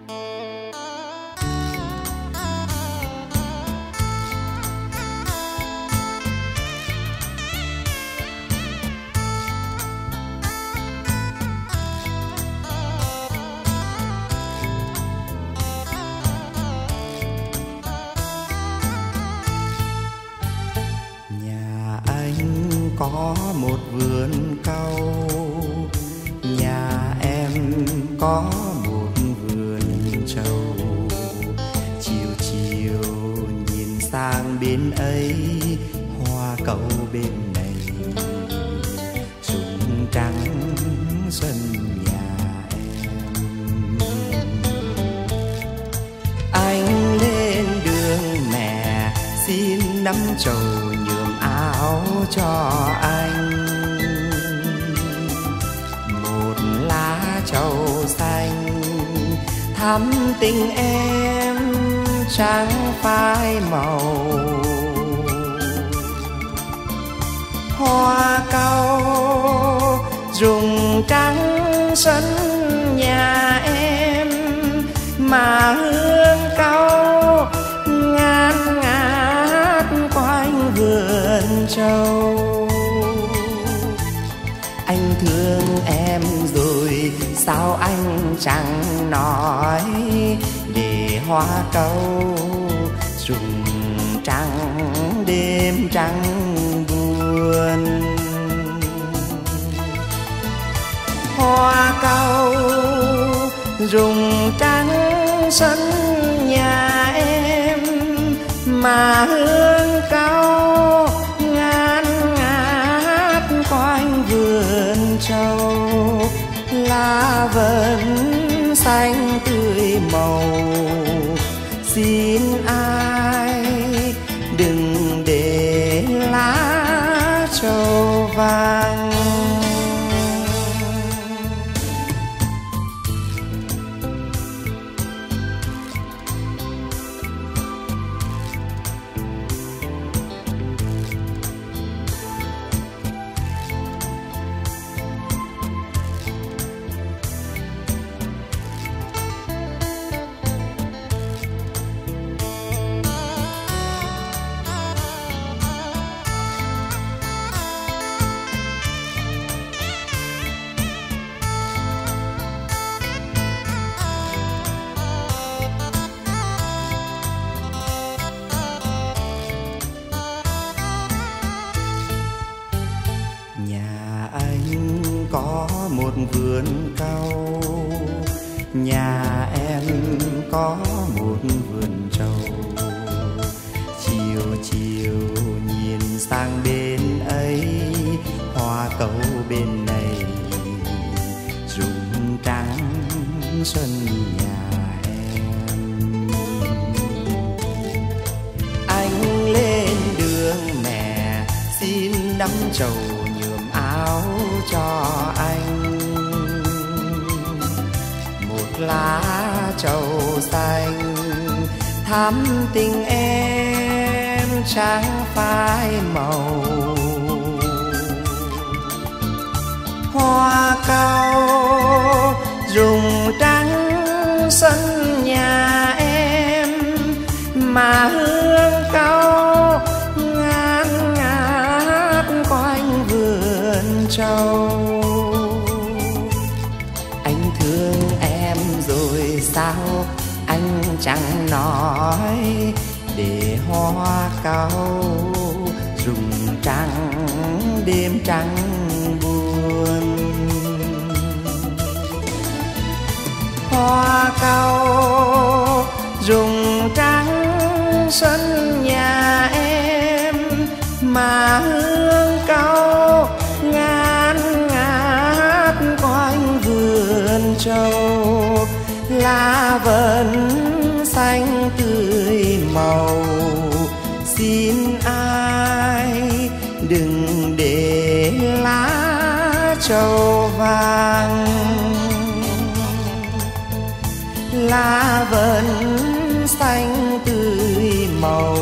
Có một vườn cau, nhà em có một vườn trầu. Chiều chiều nhìn sang bên ấy, hoa cau bên này, rụng trắng sân nhà em. Anh lên đường mẹ xin nắm trầu áo cho anh, một lá trầu xanh thắm tình em trắng phai màu. Hoa cau rụng trắng sân nhà em, mà hương cau ngát ngát quanh vườn trầu. Anh thương em rồi sao anh chẳng nói, để hoa cau rụng trắng đêm trắng buồn. Hoa cau rụng trắng sân nhà em, mà hương cau ngát ngát quanh vườn trầu. Lá vẫn xanh tươi màu, xin ai đừng để lá trầu vàng. Có một vườn cau, nhà em có một vườn trầu. Chiều chiều nhìn sang bên ấy, hoa cau bên này, rụng trắng sân nhà em. Anh lên đường mẹ xin nắm trầu áo cho anh, một lá trầu xanh thắm tình em trắng phai màu. Hoa cau rụng trắng sân nhà em, mà hương cau ngát ngát quanh vườn trầu. Anh thương em rồi sao anh chẳng nói, để hoa cau rụng trắng đêm trắng buồn. Hoa cau rụng trắng sân nhà em, mà hương cau ngát ngát quanh vườn trầu. Lá vẫn xanh tươi màu, xin ai đừng để lá trầu vàng. Lá vẫn xanh tươi màu,